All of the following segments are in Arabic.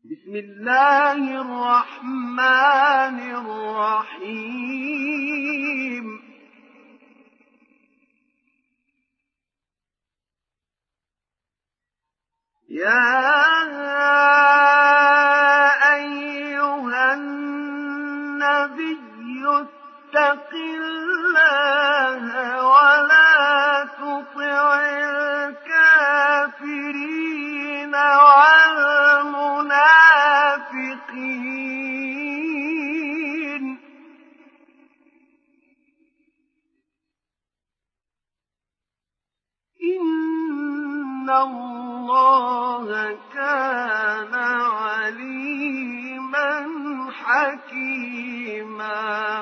بسم الله الرحمن الرحيم يا أيها النبي اتق الله ولا تطع الكافرين والمنافقين إن الله كان عليما حكيما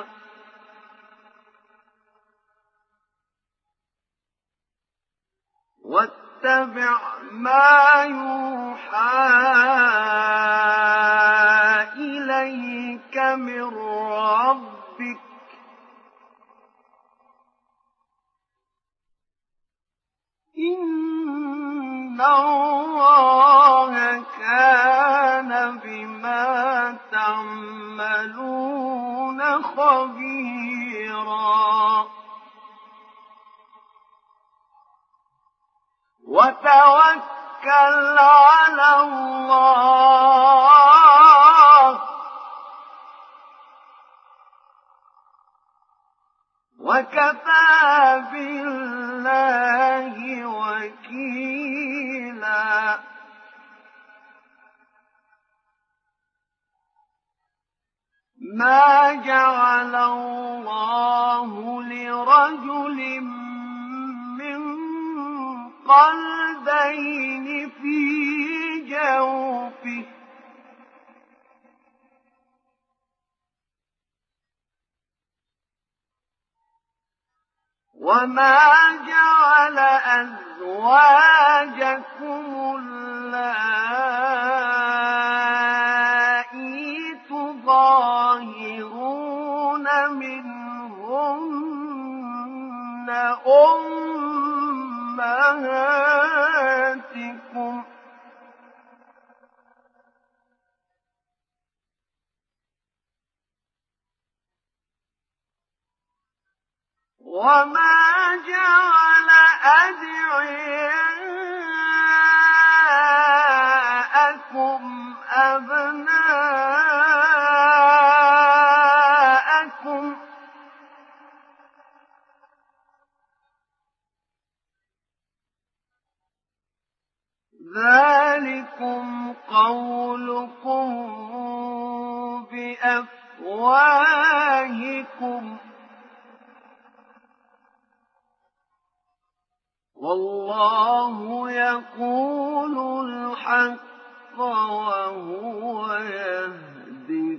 واتبع ما يوحى إليك من ربك إن الله كان بما تعملون خبيرا وتوكل على الله وكفى بالله وكيلا ما جعل الله لرجل من قلبين في جوفه وما جعل أزواجكم اللائي تظاهرون منهن أمهاتكم وما جعل أدعياءكم أبناءكم ذلكم قولكم بأفواهكم والله يقول الحق وهو يهدي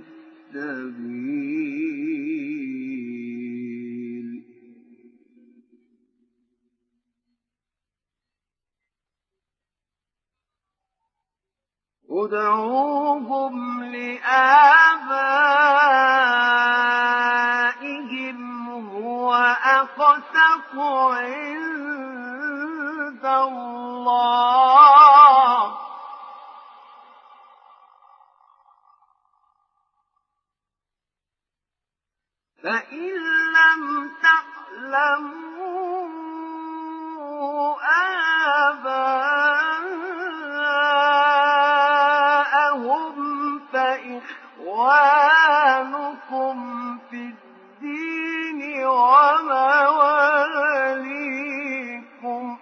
السبيل ادعوهم لآبائهم هو أقسط عند الله فإن لم تعلموا آباءهم فإخوانكم في الدين ومواليكم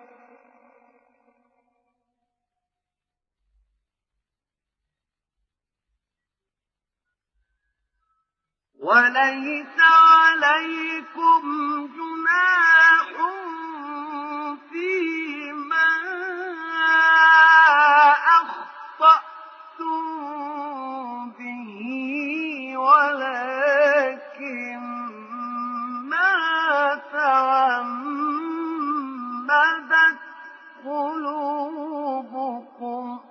وليس عليكم جناح فيما أخطأتم به ولكن ما تعمدت قلوبكم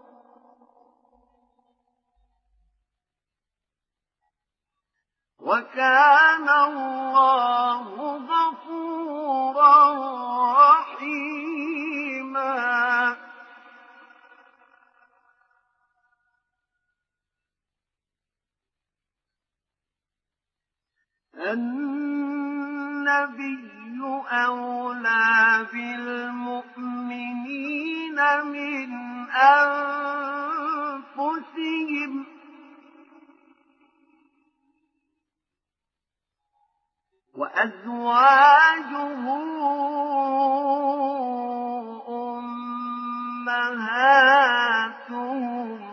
وكان الله غفورا رحيما النبي أولى بالمؤمنين من أنفسهم وأزواجه أمهاتهم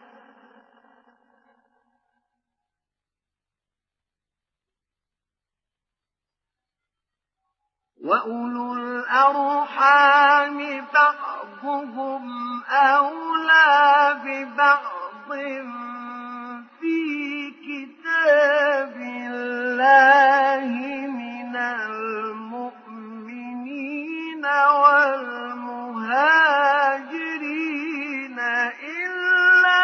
وأولو الأرحام بعضهم أولى ببعض في كتاب الله من المؤمنين والمهاجرين إلا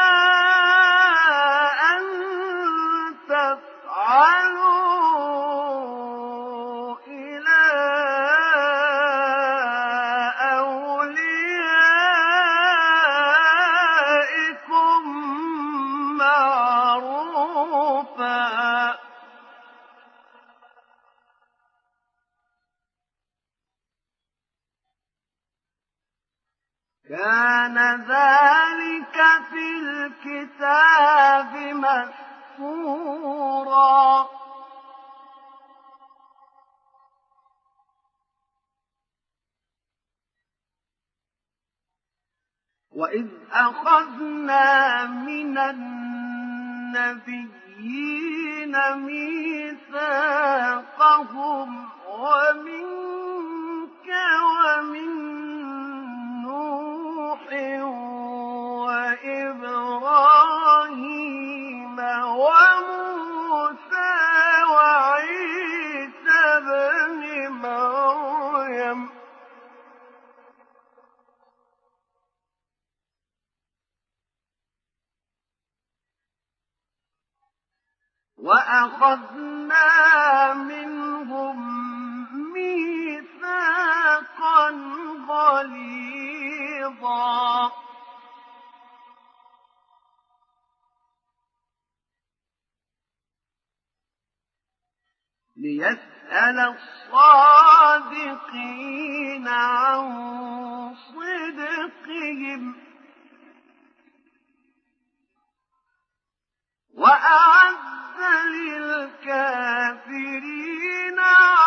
أن تفعلوا إلى أوليائكم معروفا كان ذلك في الكتاب مسطورا وإذ أخذنا من النبيين ميثاقهم ومنك ومن نوح وإبراهيم وموسى وعيسى ابن مريم وأخذنا منهم ميثاقا غليظا ليسأل الصادقين عن صدقهم وأعد للكافرين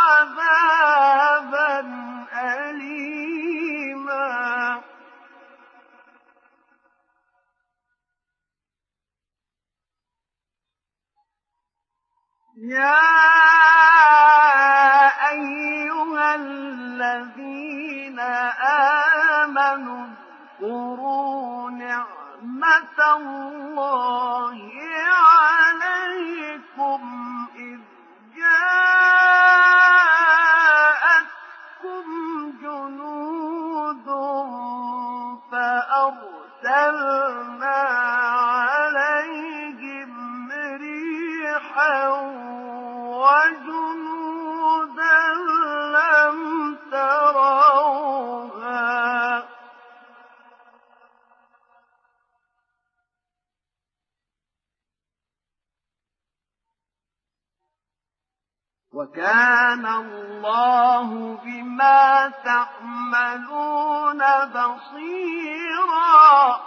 عذابا أليما يا أيها الذين آمنوا اذكروا نعمة الله عليكم إذ جاءتكم جنود فأرسلنا عليهم ريحا وجنودا لم تروها وكان الله بما تعملون بصيرا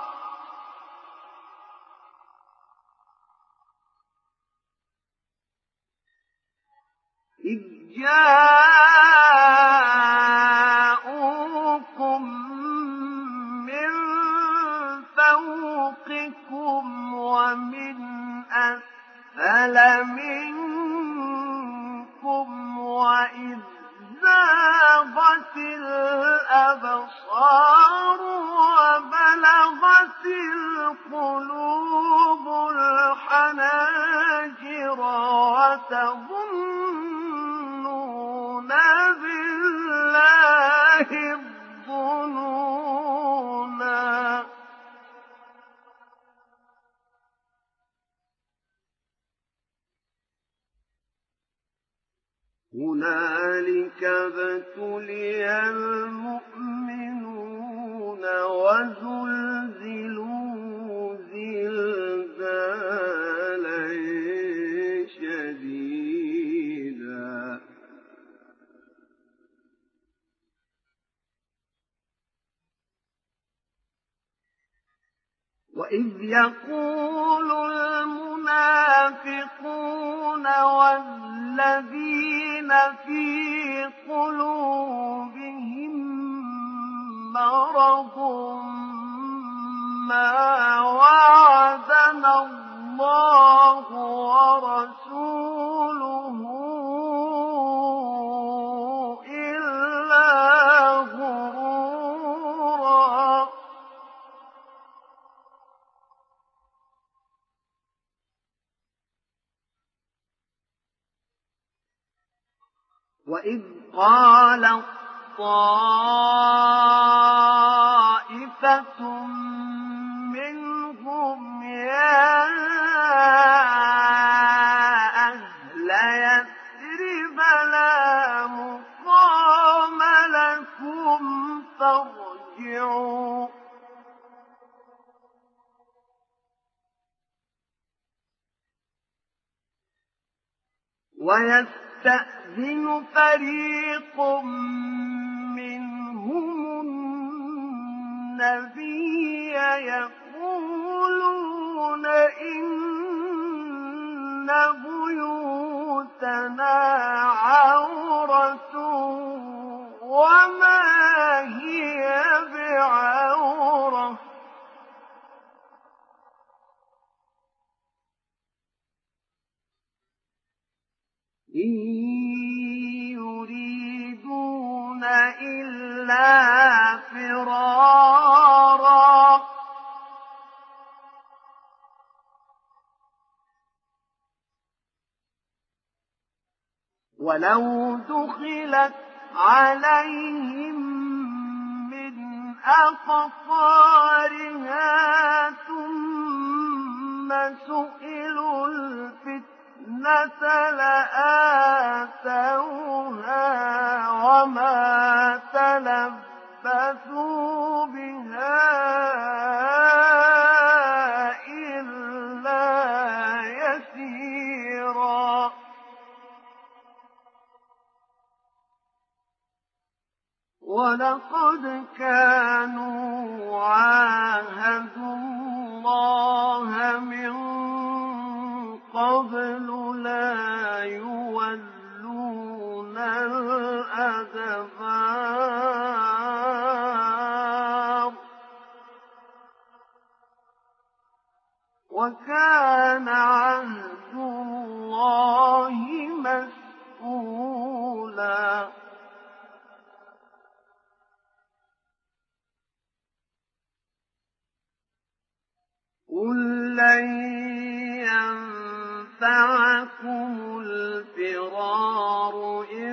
إذ جاءوكم من فوقكم ومن أسفل منكم وإذ زاغت الأبصار وبلغت القلوب الحناجر وتظنون بالله الظنونا هنالك ابتلي المؤمنون وزلزلوا زلزالا شديدا وإذ يقول المنافقون والذين في قلوبهم مرض ما وعدنا الله ورسوله إلا غرورا وإذ قالت طائفة منهم يا أهل يثرب لا مقام لكم فارجعوا ويستأذن فريق منهم النبي يقولون إن بيوتنا عورة وما هي بعورة إن يريدون إلا فرارا ولو دخلت عليهم من أقطارها ثم سئلوا الفتنة لآتوها وما تلبثوا بها إلا يسيرا ولقد كانوا عاهدوا الله من قبل لا يولون الأدبار وكان عهد الله مسؤولا قل لن ينفعكم الفرار إن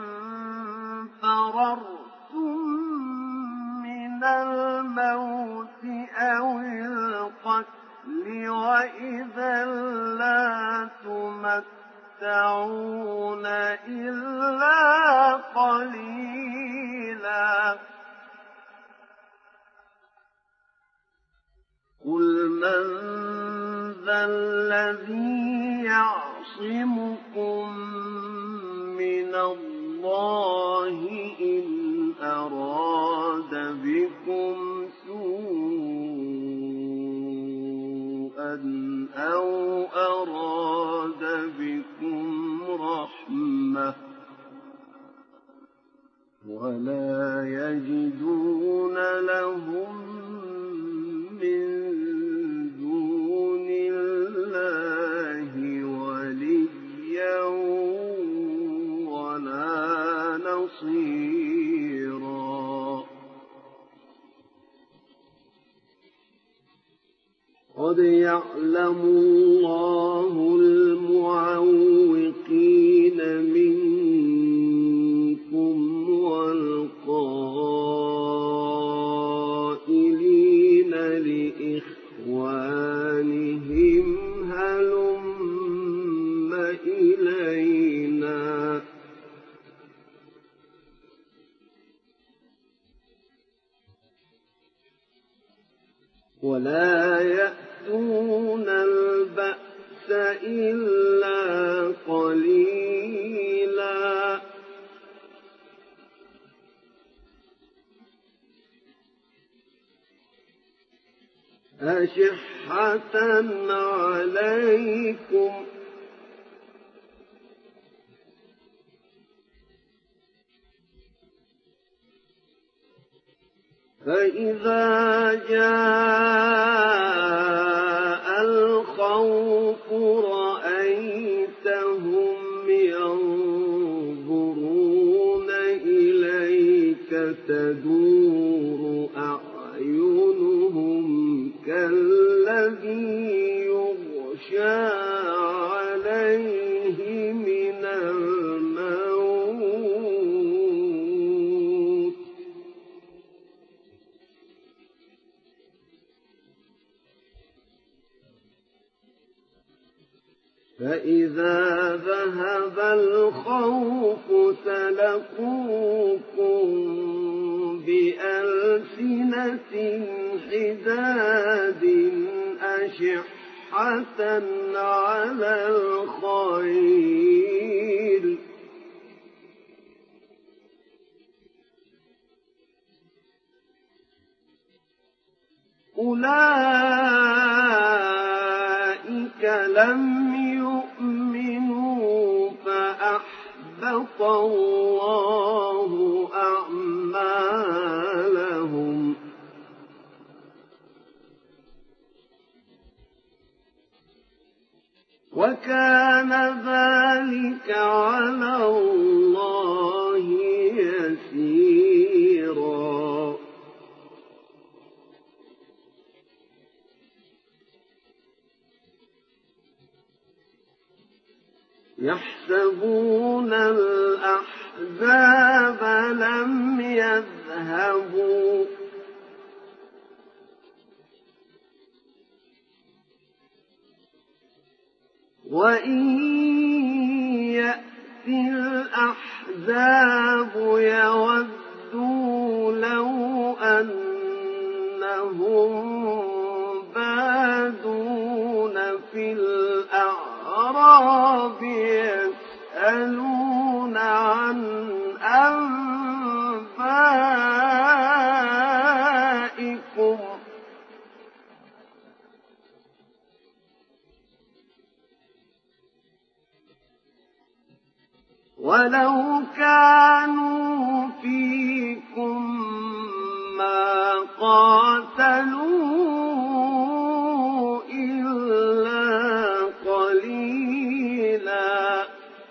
فررتم من الموت أو القتل وإذا لا تمتعون إلا قليلا قل من ذا الذي يعصمكم من الله إن أراد بكم سوءا أو أراد بكم رحمة ولا يجدون لهم من دون الله وليا ولا نصيرا قد يعلم الله المعوقين منكم والقائلين لإخوانهم هلم إلينا ولا يأتون البأس إلا قليلا أشحة عليكم فإذا جاء الخوف رأيتهم ينظرون إليك تدور أعينهم كالذي يغشى عليه من الموت فإذا ذهب الخوف سلقوكم بألسنة حداد أشحة على الخير أولئك لم يؤمنوا فأحبط الله أعمالهم وكان ذلك على الله يسيرا يحسبون الأحزاب لم يذهبوا وإن يأتي الأحزاب يودوا لو أنهم بادون في الأعراب يسألون عن أنبائكم ولو كانوا فيكم ما قاتلوا إلا قليلا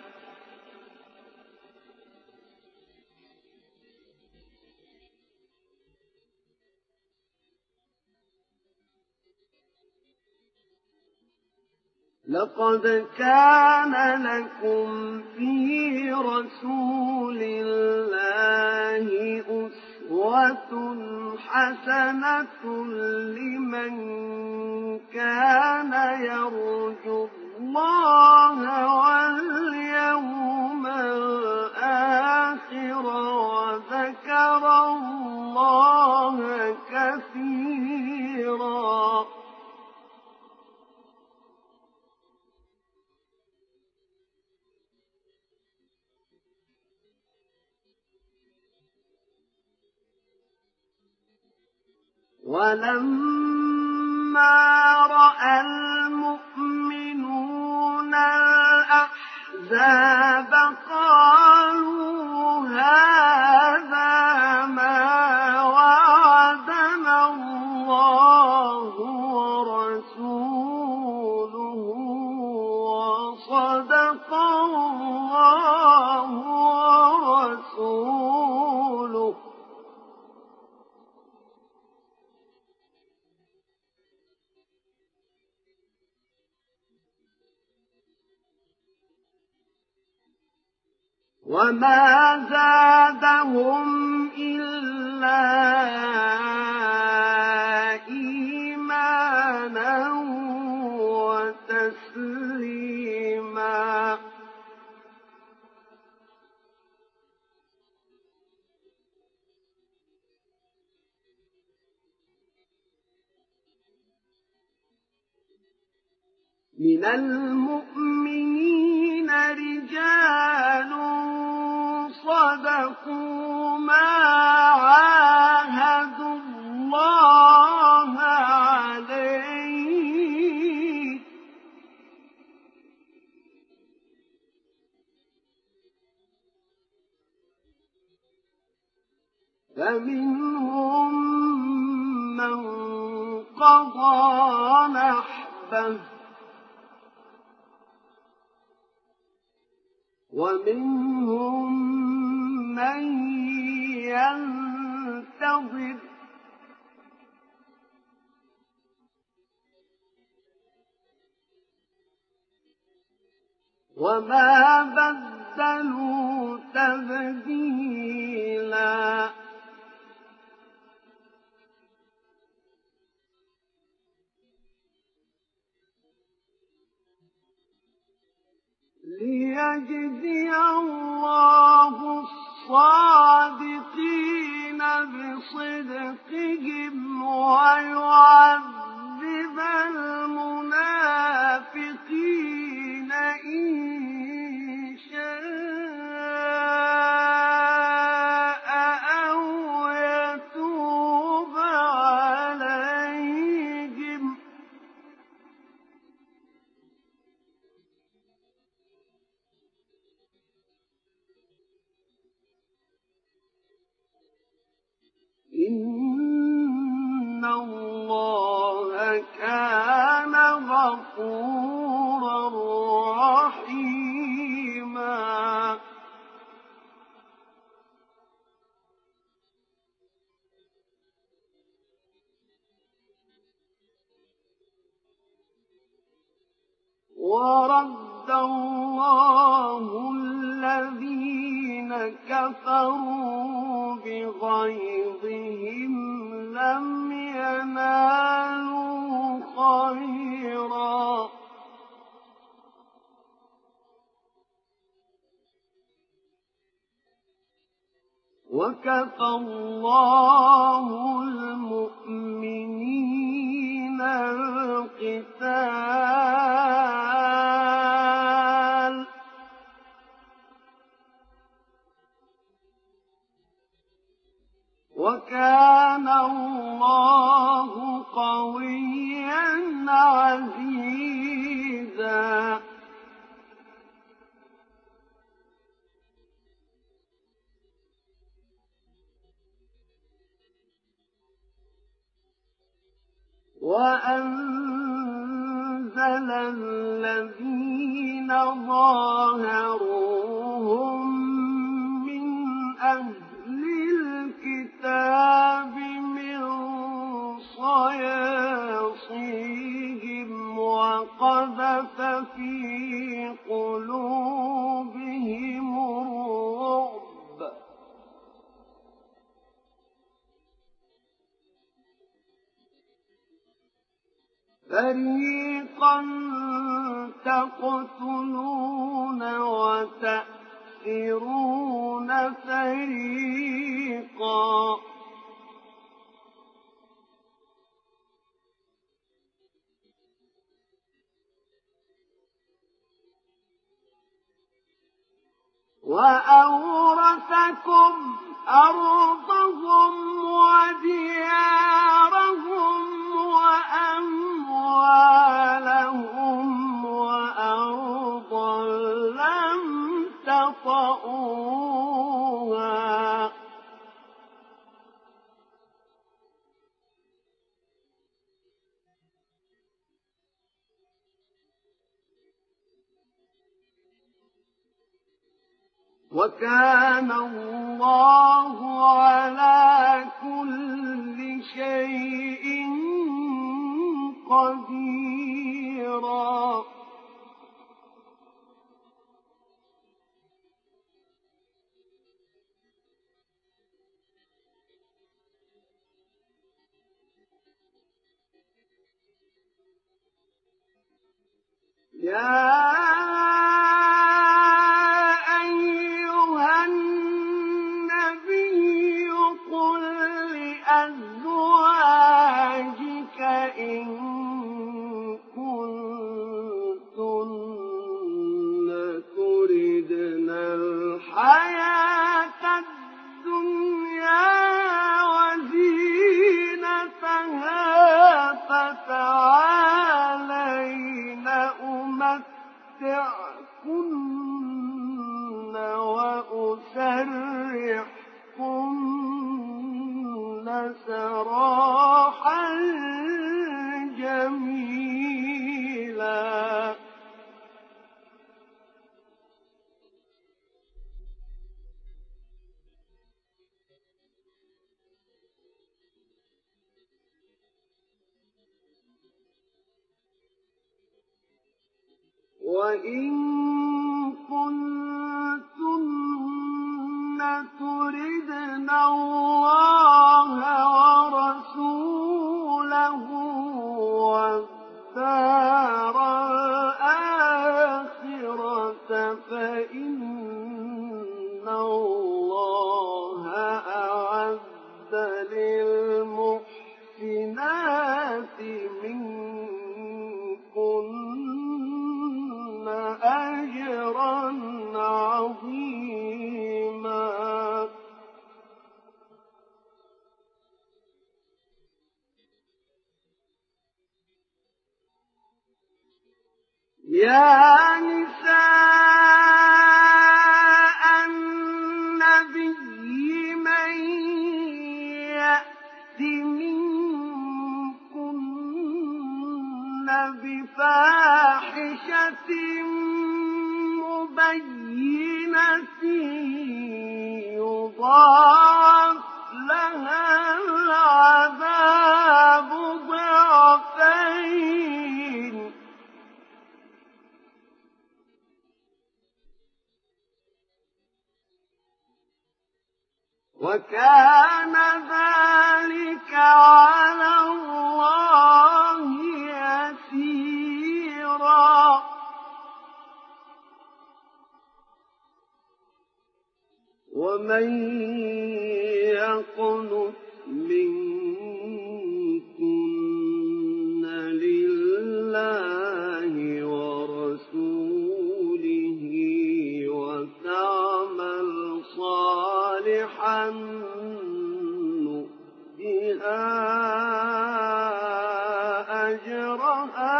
لقد كان لكم في رسول الله أسوة حسنة لمن كان يرجو الله واليوم الآخر وذكر الله كثيرا ولما رأى المؤمنون الأحزاب قالوا هذا ما وعدنا الله ورسوله وصدق الله ورسوله وما زادهم إلا إيمانا وتسليما من المؤمنين رجال صدقوا ما عاهدوا الله عليه فمنهم من قضى نحبه ومنهم من ينتظر وما بدلوا تبديلا ليجزي الله الصادقين بصدقهم ويعذب المنافقين إن شاء أو يتوب عليهم إن الله كان غفورا رحيما ورد الله الذين كفروا بغيظهم لم ينالوا خيرا وكفى الله المؤمنين القتال وكان الله قويا عزيزا وأنزل الذين ظاهروهم من أهل الكتاب من صياصيهم وقذف في قلوبهم الرعب فريقا تقتلون وتأسرون فريقا وأورثكم أرضهم وديارهم وأموالهم وأرضا لم تطئوها وكان الله على كل شيء قديرا يا أيها النبي قل لأزواجك إن كنتن تردن الحياة الدنيا وزينتها فتعالين سبيلا وإن كنتن تردن الله ورسوله والدار الآخرة فإن الله أعد للمحسنات منكن أجرا عظيما يا نساء النبي من يأت منكن بفاحشة مبينة يضاعف لها العذاب ضعفين وكان ذلك على الله يسيرا ومن يقنت منكن لله ورسوله وتعمل صالحا نؤتها أجرها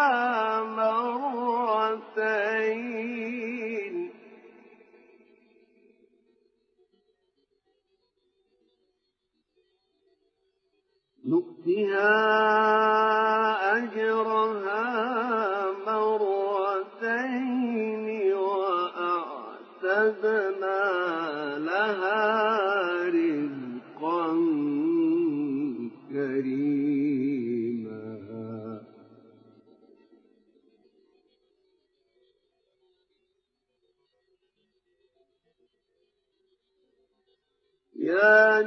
مرتين وأعتدنا لها رزقا كريما يا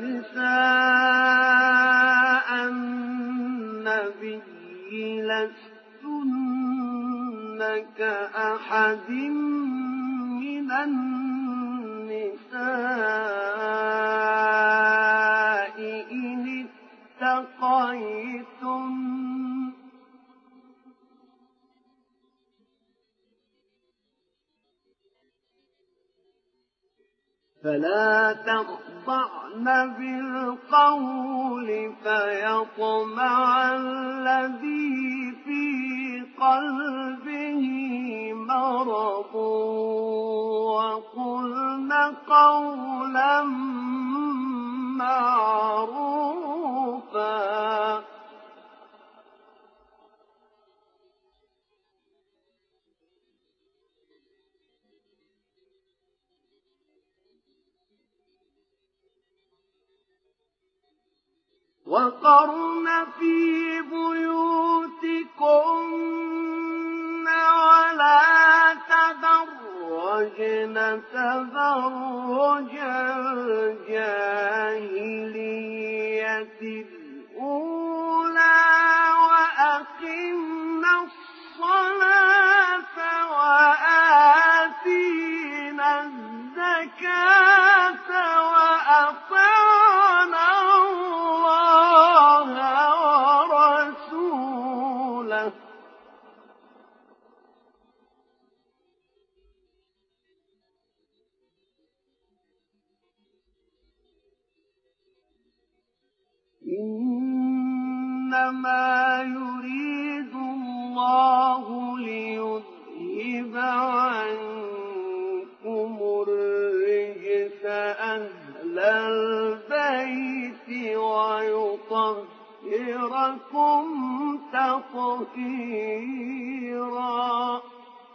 نساء النبي لستن كأحد من النساء إن اتقيتن فلا تخضعن بالقول فيطمع الذي في قلبه مرض وقلن قولا معروفا وقرن في بيوتكن ولا تبرجن تبرج الجاهلية الأولى وأقمنا الصلاة وآتينا الزكاة وأطعنا الله ورسوله إنما يريد الله ليذهب عنكم الرجس أهل البيت ويطهركم تطهيرا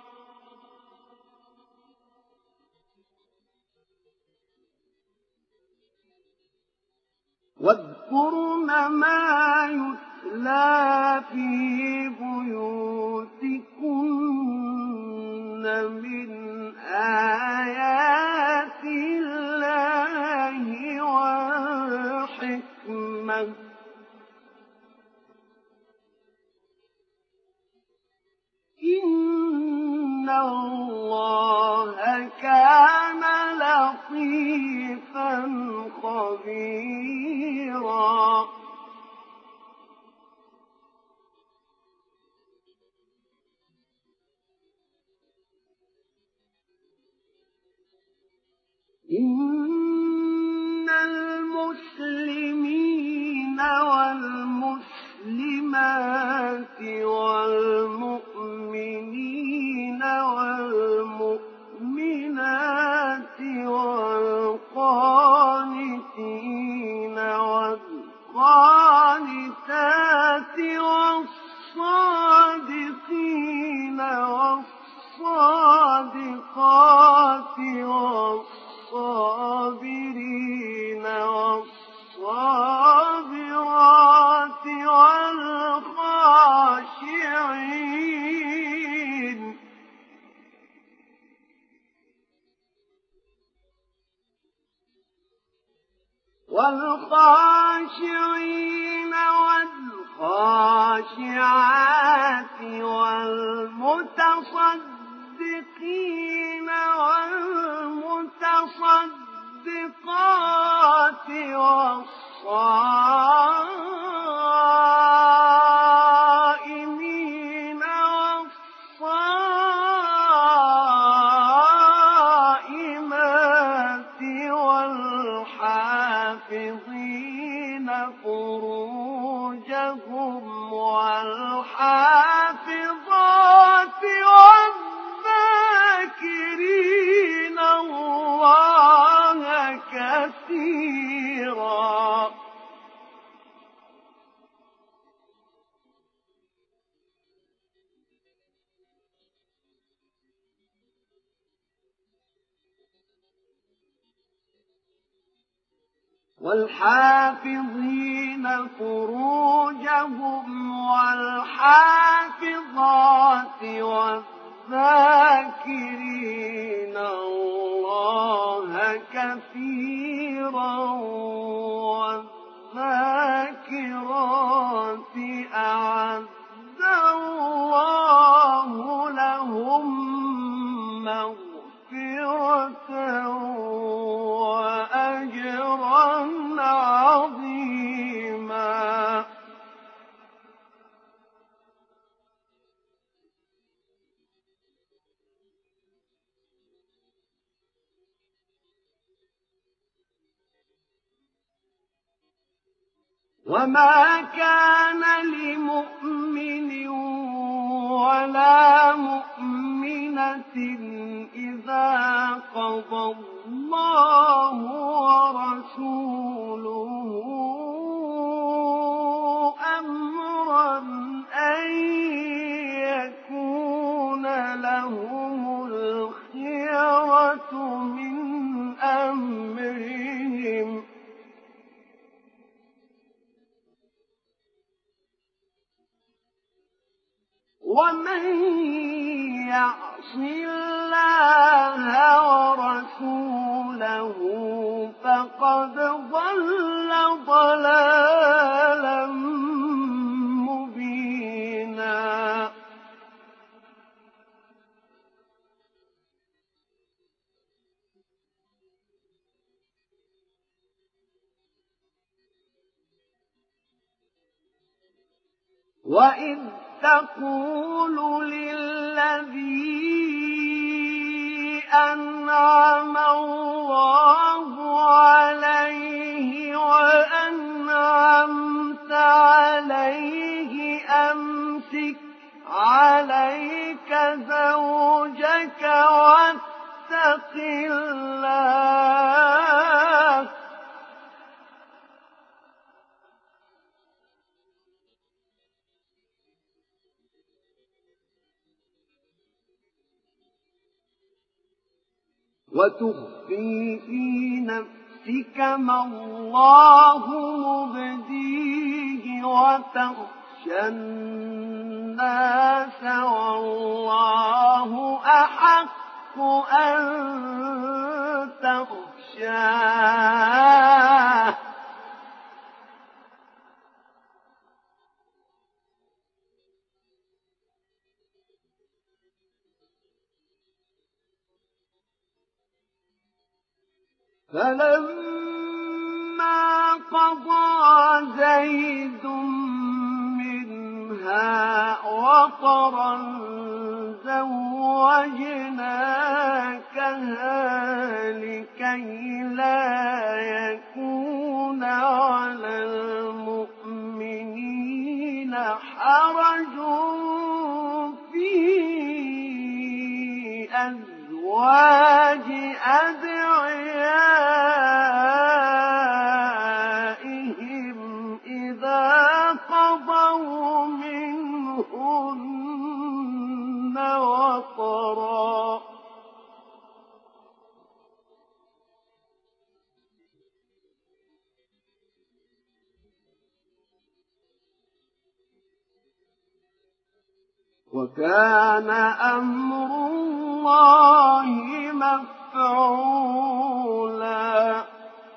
واذكرن ما يتلى في بيوتكن من آيات الله والحكمة إن الله كان لطيفا خبيرا إن المسلمين والمسلمات والمؤمنين والمؤمنات والقانتين والقانتات والصادقين والصادقات والصابرين والصابرات والخاشعين والخاشعات والمتصدقين والمتصدقات والصائمين والصائمات والحافظين فروجهم والحافظات والذاكرين الله كثيرا والحافظين فروجهم والحافظات والذاكرين الله كثيرا والذاكرات أعد الله لهم مغفرة وأجرا عظيما وما كان لمؤمن ولا مؤمنة إذا قضى الله ورسوله أمرا أن يكون لهم الخيرة من أمرهم ومن يعص الله ورسوله فقد ضل ضلالا مبينا وإذ تقول للذي أنعم الله عليه وأنعمت عليه أمسك عليك زوجك واتق الله وتخفي في نفسك ما الله مبديه وتخشى الناس والله أحق أن تخشاه فلما قضى زيد منها وطرا زوجناكها لكي لا يكون على المؤمنين حرج في أزواج أدعيائهم إذا قضوا منهن وطرا وكان أمر الله مفعولا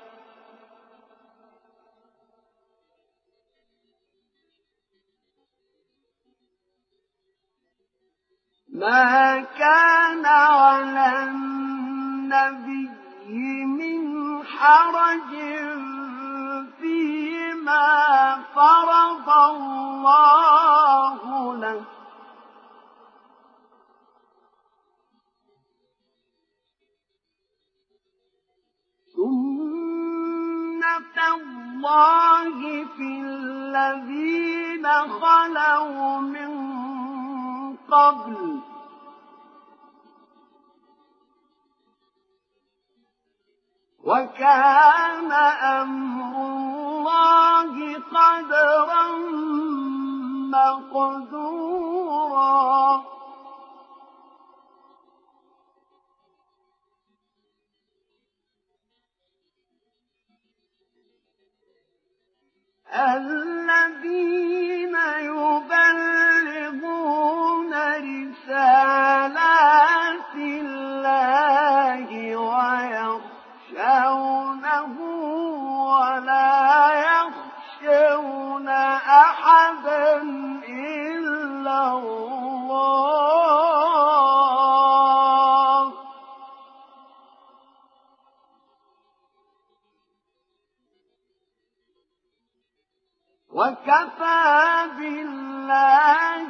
ما كان على النبي من حرج فيما فرض الله له سنة الله في الذين خلوا من قبل وكان أمر الله قدرا مقدورا الذين يبلغون رسالات الله ويخشونه ولا يخشون أحدا إلا الله وكفى بالله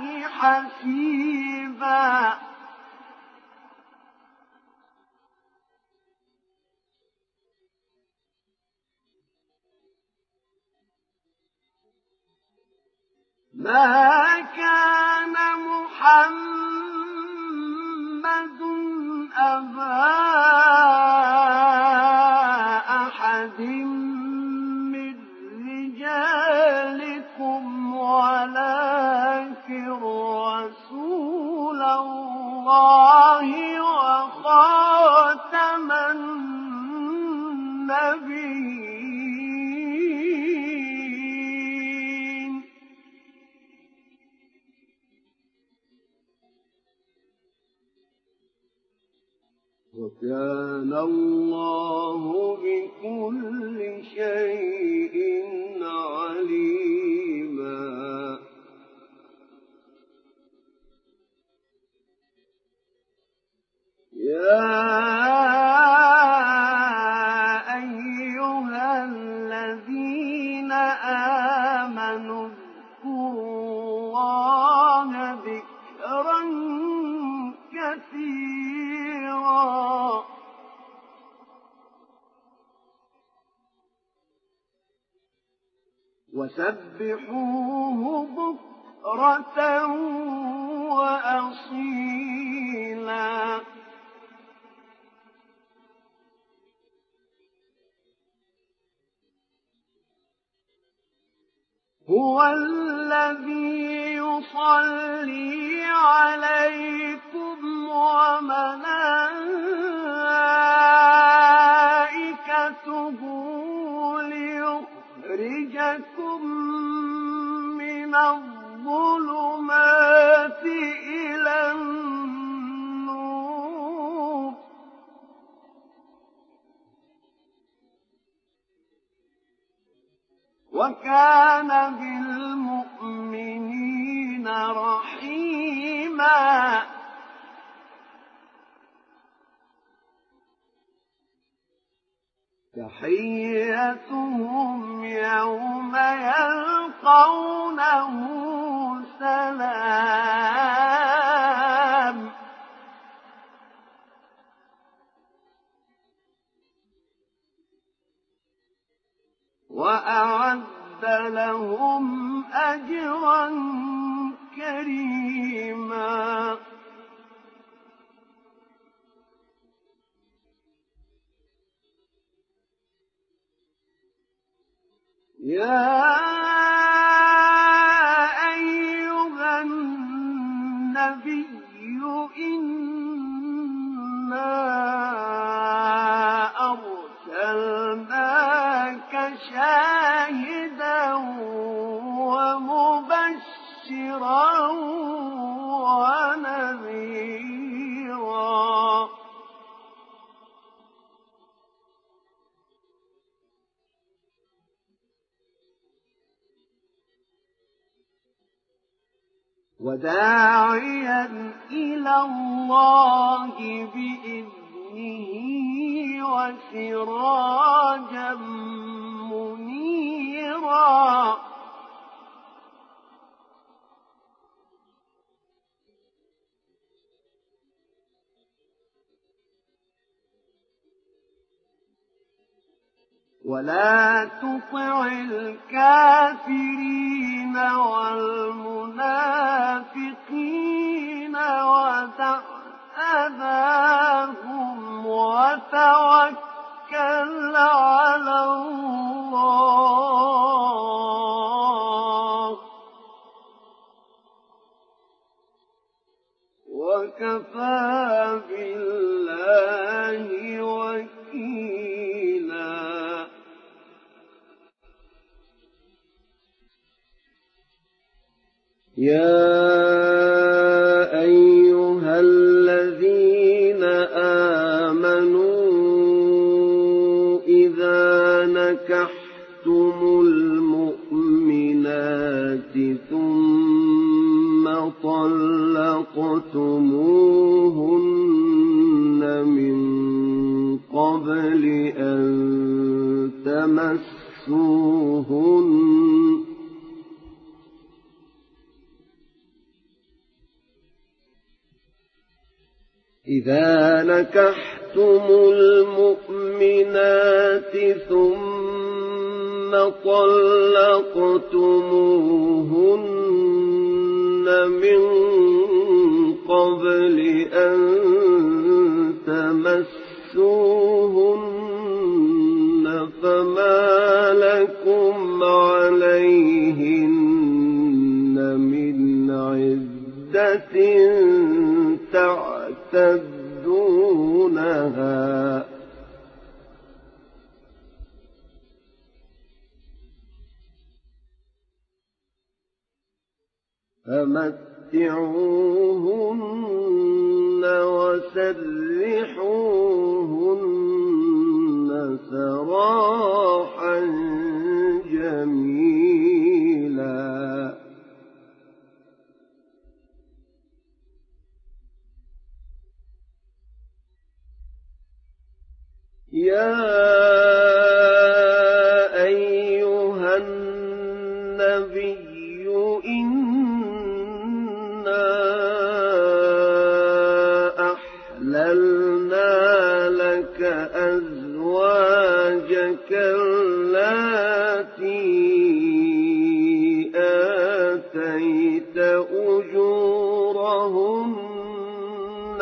حسيبا ما كان محمد أبا أحد من رجالكم ولكن رسول الله وخاتم النبيين وكان الله بكل شيء عليما يا أيها الذين آمنوا اذكروا الله ذكرا كثيرا وسبحوه بكرة وأصيلا هو الذي يصلي عليكم وملائكته وكان بالمؤمنين رحيما تحيتهم يوم يلقونه سلام وأعد لهم أجرا كريما يا أيها النبي إنا أرسلناك شاهدا ومبشرا ونذيرا وداعيا إلى الله بإذنه وسراجا منيرا ولا تطع الكافرين والمنافقين ودع أذاهم وتوكل على الله وكفى بالله وكيلا يا أيها الذين آمنوا إذا نكحتم المؤمنات ثم طلقتموهن من قبل أن تمسوهن إذا نكحتم المؤمنات ثم طلقتموهن من قبل أن تمسوهن فما لكم عليهن من عدة تعتدونها فمتعوهن وسرحوهن سراحا جميلا يا أيها النبي إنا أحللنا لك أزواجك اللاتي آتيت أجورهن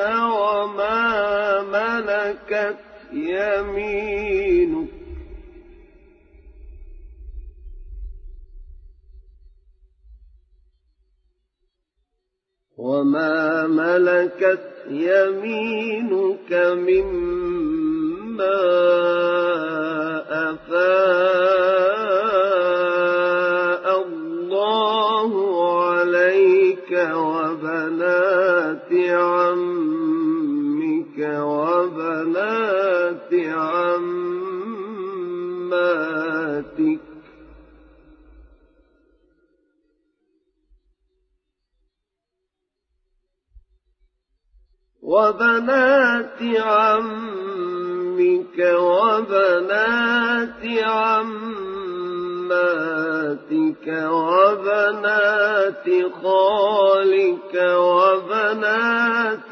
وما ملكت يمينك مما أفاء الله عليك وبنات عمك وبنات عماتك وبنات عمك وبنات عماتك وبنات خالك وبنات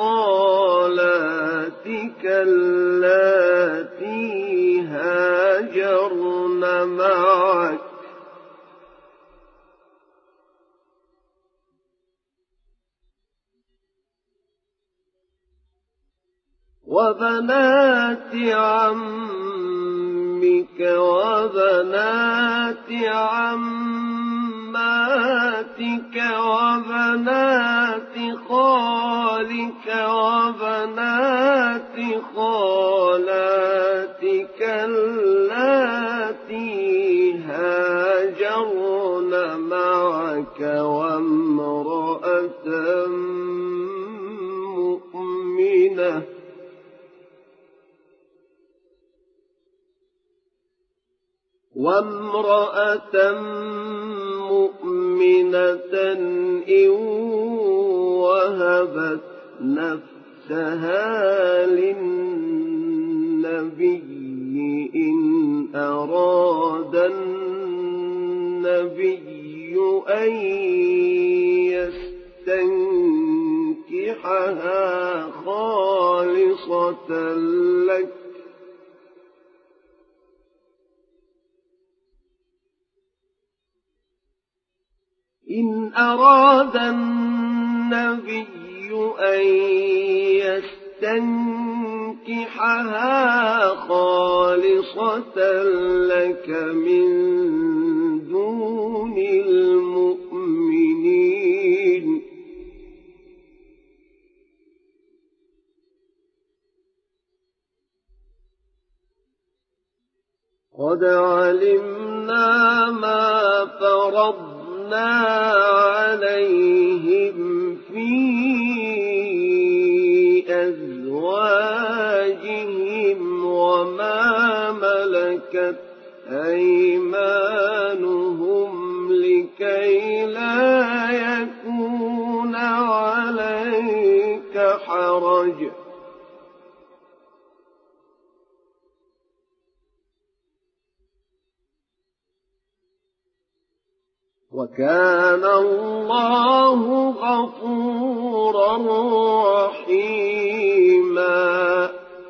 خالاتك اللاتي هاجرن معك وبنات عمك وبنات عماتك وبنات خالك وبنات خالاتك اللاتي هاجرن معك وامرأة مؤمنة إن وهبت نفسها للنبي إن أراد النبي أن يستنكحها خالصة لك إن أراد النبي أن يستنكحها خالصة لك من دون المؤمنين قد علمنا ما فرضنا عليهم في أزواجهم وما ملكت أيمانهم لكي لا يكون عليك حرج وكان الله غفورا رحيما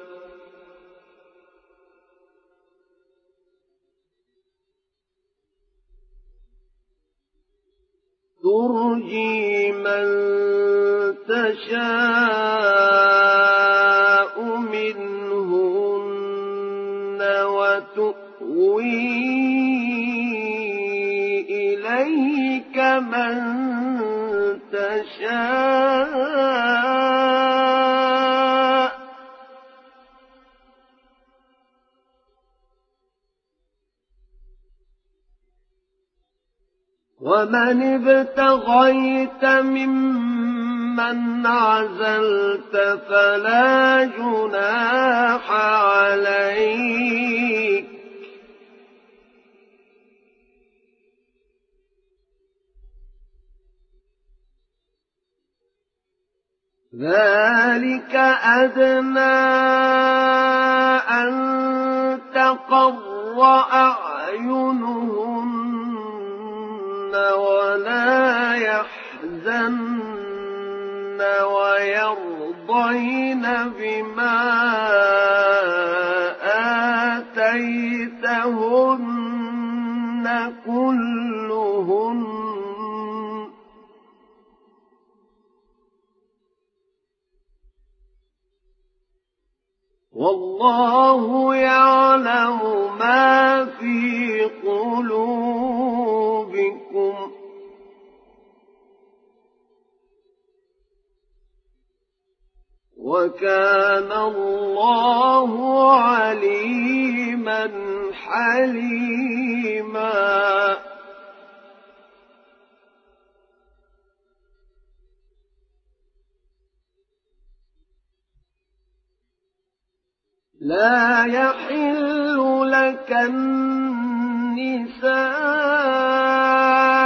ترجي من تشاء منهن وتؤوي إليك من تشاء ومن ابتغيت ممن عزلت فلا جناح عليك ذلك أدنى أن تقر أعينهن ولا يحزن ويرضين بما آتيتهن كلهن والله يعلم ما في قلوبكم وكان الله عليما حليما لا يحل لك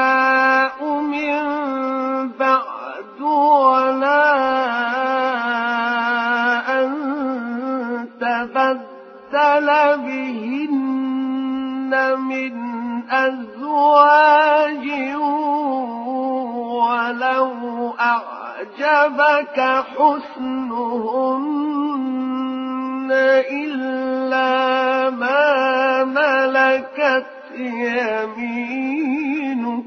النساء من بعد ولا بهن من أزواج ولو أعجبك حسنهن إلا ما ملكت يمينك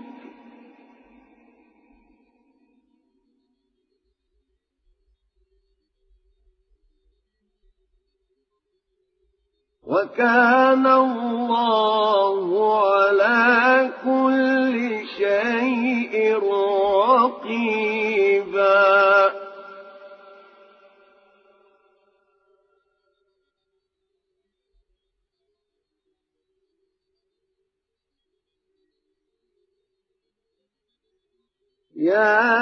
وكان الله على كل شيء رقيبا يا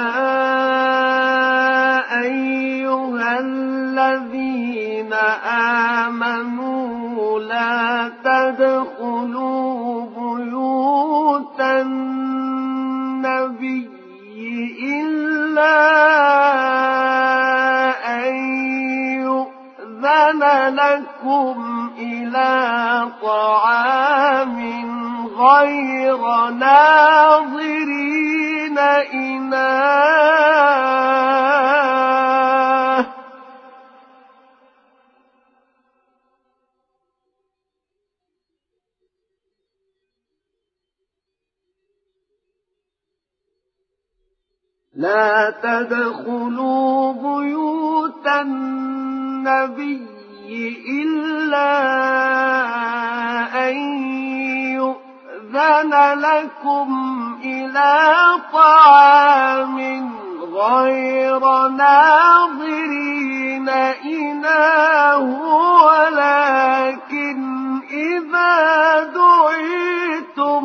أيها الذين آمنوا لا تدخلوا بيوت النبي إلا أن يؤذن لكم إلى طعام غير ناظرين إناه لا تدخلوا بيوت النبي إلا أن يؤذن لكم إلى طعام غير ناظرين إناه ولكن إذا دعيتم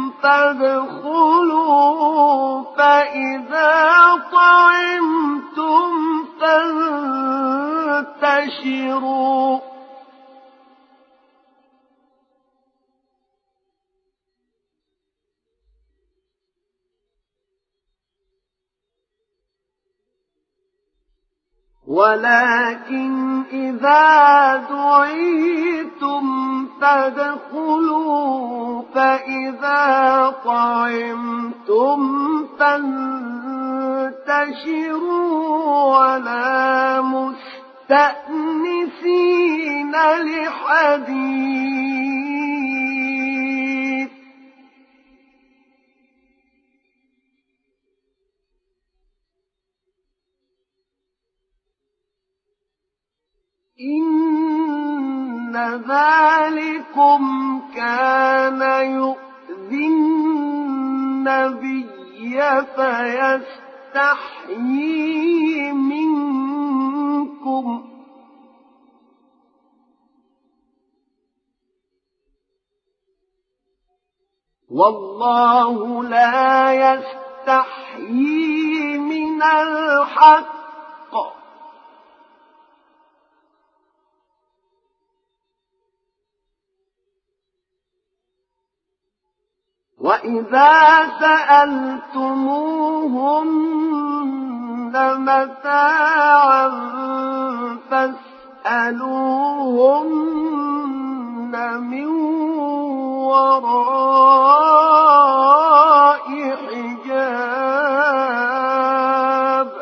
فادخلوا فإذا طعمتم فانتشروا ولكن إذا دعيتم فادخلوا فإذا طعمتم فانتشروا ولا مستأنسين لحديث إن ذلكم كان يؤذي النبي فيستحيي منكم والله لا يستحيي من الحق وإذا سألتموهن متاعا فاسألوهن من وراء حجاب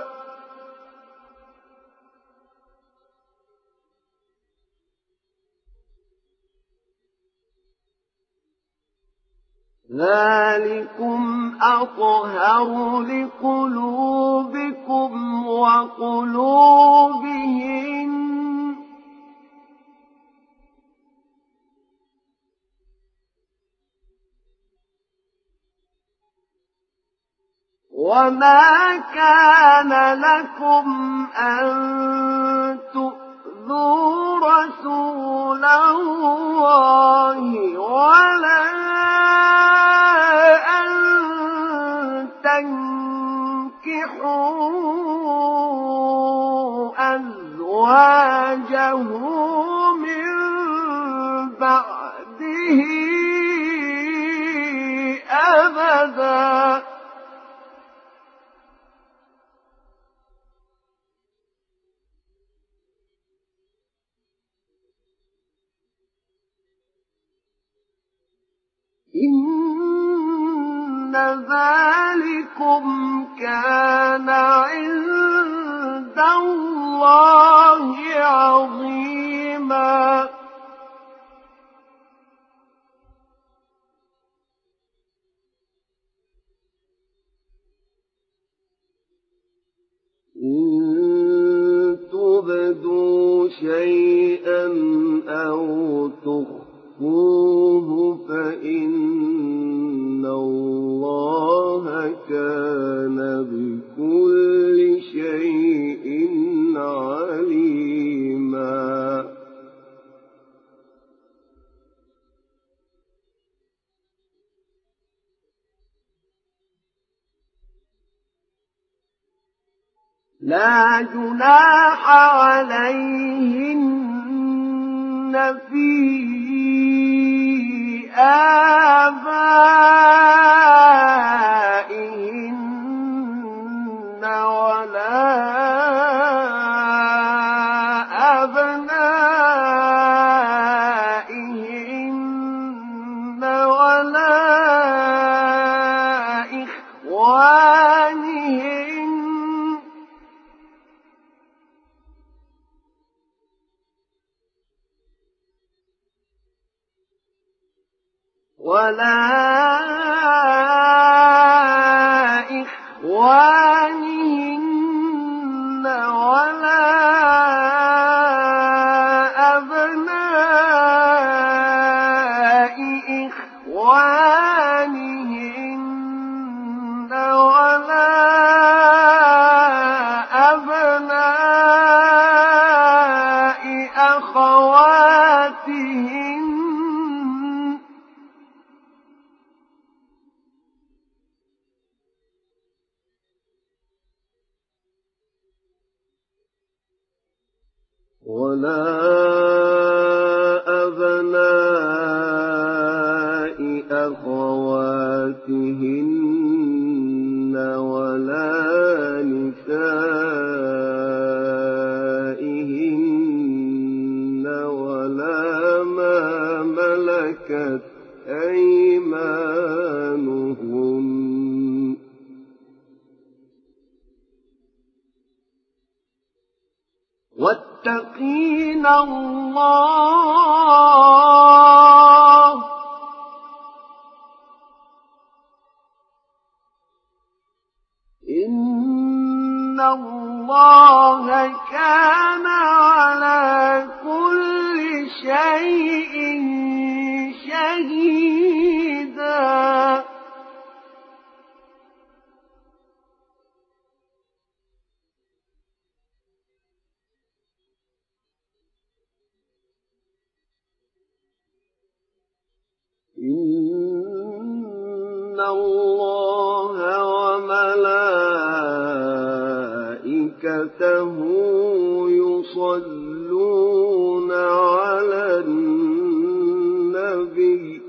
ذلكم أطهر لقلوبكم وقلوبهن وما كان لكم أن تؤذوا رسول الله ولا أن تنكحوا أزواجه من بعده أبدا إن ذلكم كان عند الله عظيما إن تبدوا شيئا أو تخفوه فإن الله كان بكل شيء عليما لا جناح عليهن في آبائهن ولا أبنائهن ولا إخوانهن ولا أبناء إخوانهن ولا أبناء أخواتهن ولا أبناء أخواتهن ولا نسائهن ولا ما ملكت أيمانهن واتقين الله إن الله كان على كل شيء شهيدا إن الله وملائكته يصلون على النبي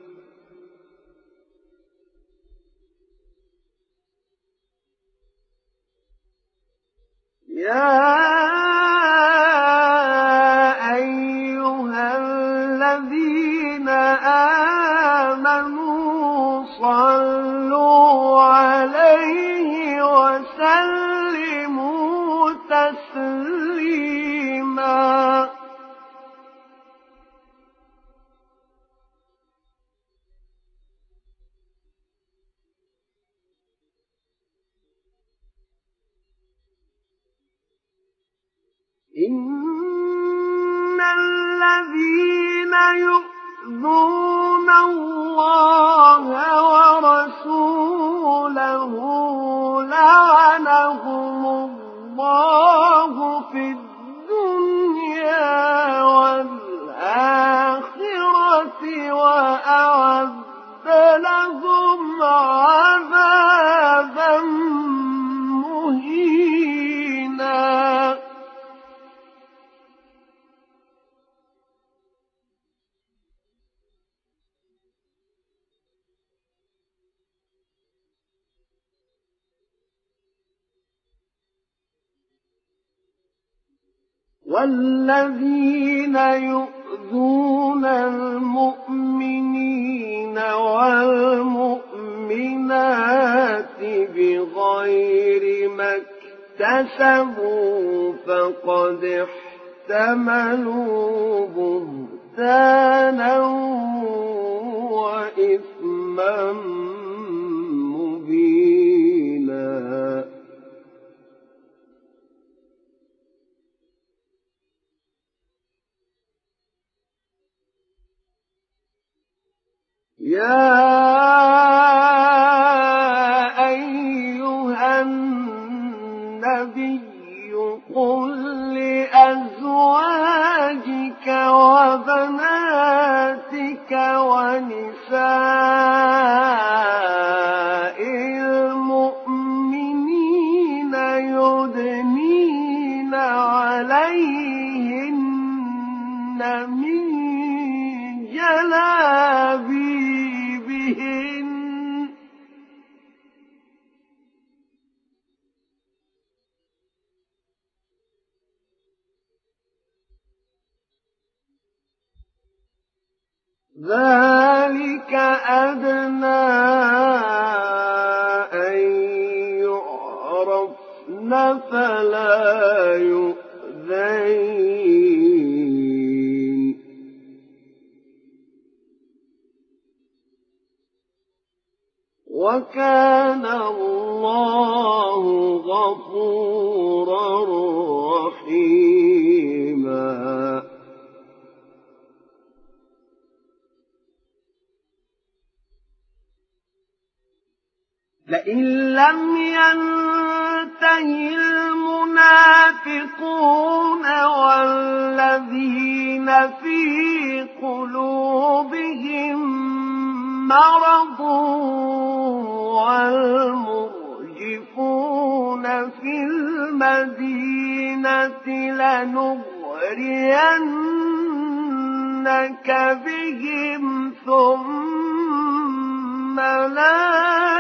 يا أيها الذين آمنوا صلوا عليه وسلموا تسليما إن الذين يؤذون الله ورسوله لعنهم الله في الدنيا والآخرة وأعد لهم عذابا مهينا والذين يؤذون المؤمنين والمؤمنات بغير ما اكتسبوا فقد احتملوا بهتانا وإثما مبينا. يا أيها النبي قل لأزواجك وبناتك ونساء المؤمنين يدنين عليهن من جلابيبهن ذلك أدنى أن يعرفن فلا يؤذين. وكان الله غفورا رحيما. لئن لم ينته المنافقون والذين في قلوبهم مرض والمرجفون في المدينة لنغرينك بهم ثم لا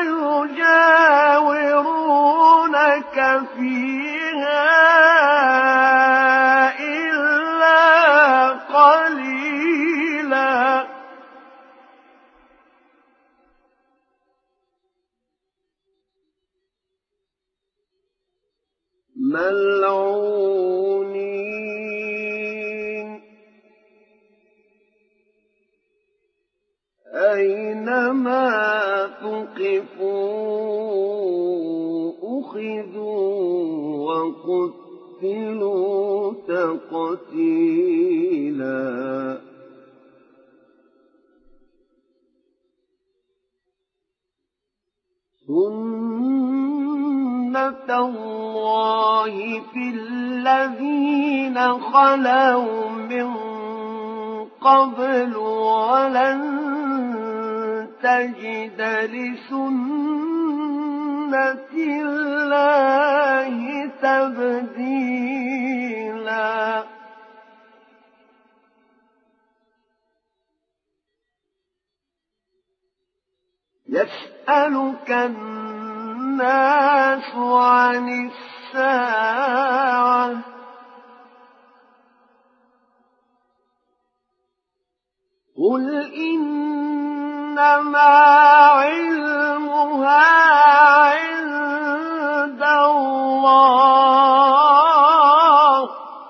يجاورونك فيها إلا قليلا. ملعونين أينما ثقفوا أخذوا وقتلوا تقتيلا. سنة الله في الذين خلوا من قبل ولن تجد لسنة الله تبديلا. يسألك الناس عن الساعة قل إنما علمها عند الله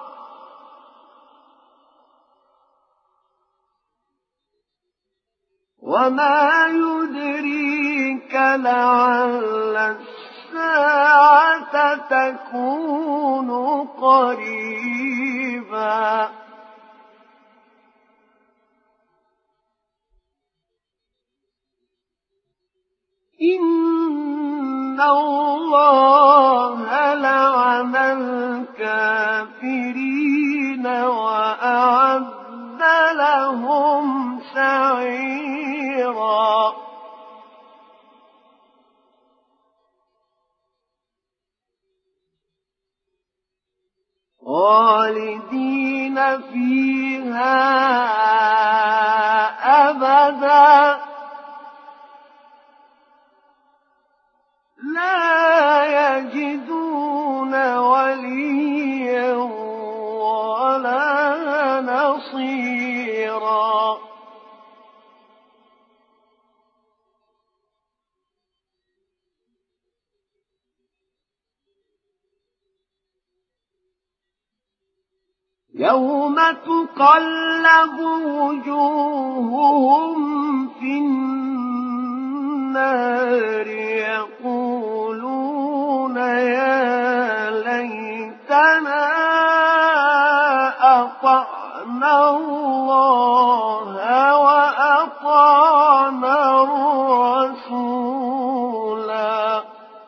وما يدريك لعل الساعة تكون قريبا. إن الله لعن الكافرين وأعد لهم سعيرا. خالدين فيها أبدا لا يجدون وليا ولا نصيرا. يوم تقلب وجوههم في النار يقولون يا ليتنا أطعنا الله وأطعنا الرسولا.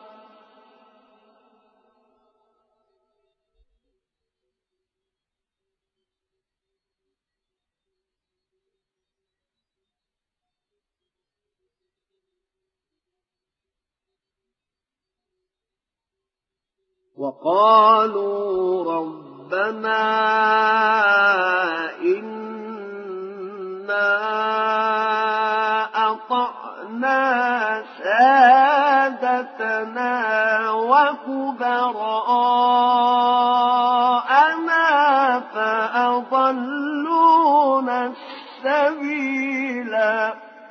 وقالوا ربنا إنا أطعنا سادتنا وكبراءنا فأضلونا السبيلا.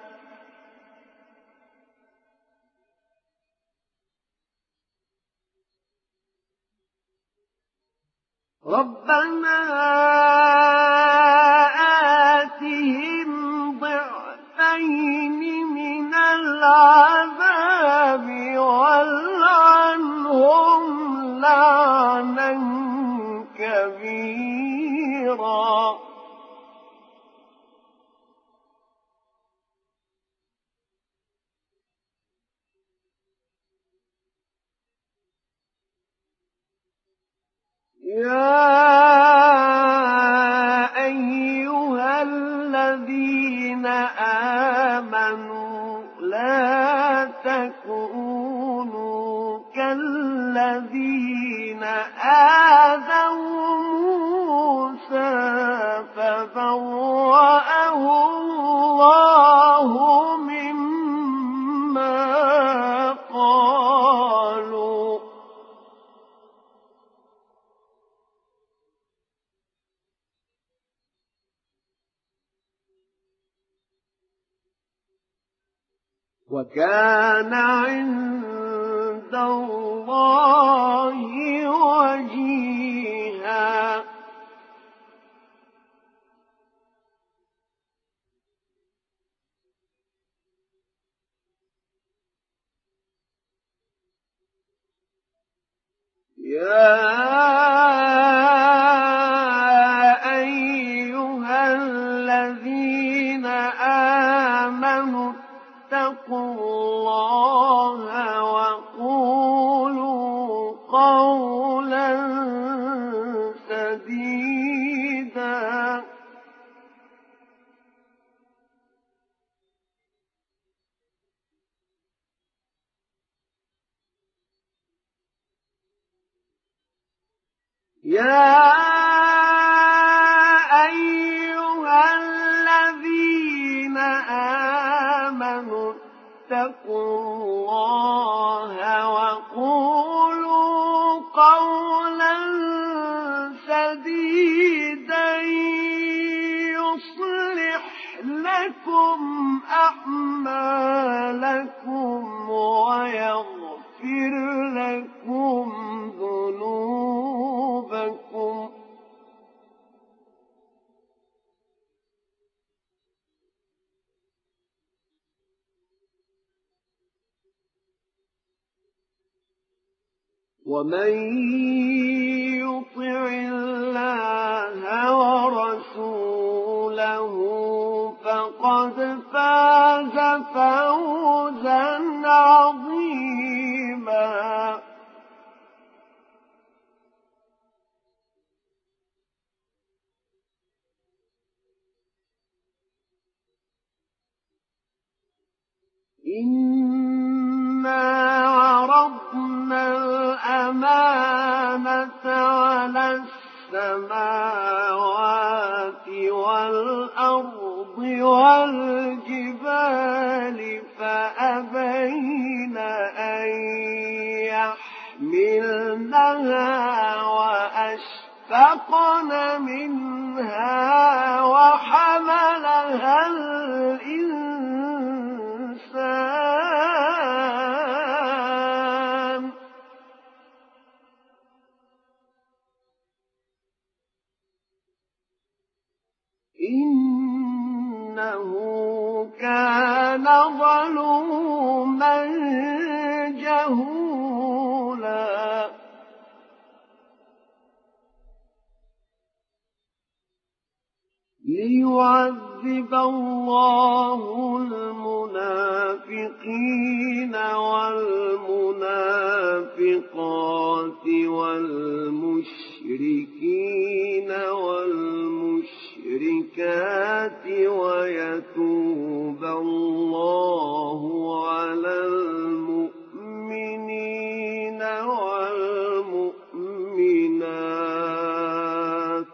ربنا آتهم ضعفين من العذاب والعنهم لعنا كبيرا. يا أيها الذين آمنوا لا تكونوا كالذين آذوا موسى فبرأه الله مما قالوا وكان عند الله وجيها. يا أيها الذين آمنوا اتقوا الله وقولوا قولا سديدا يا أيها الذين آمنوا اتقوا الله وقولوا قولا سديدا يصلح لكم أعمالكم ويغفر لكم ذنوبكم ومن يطع الله ورسوله فقد فاز فوزا عظيما. إنا عرضنا الأمانة على السماوات والأرض والجبال فأبين أن يحملنها وأشفقن منها وحملها الإنسان إنه كان ظلوما جهولا ليعذب الله المنافقين والمنافقات والمشركين والمشركات ويتوب الله على المؤمنين والمؤمنات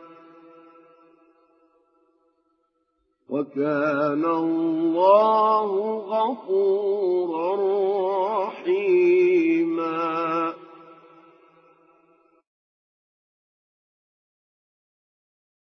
وكان الله غفورا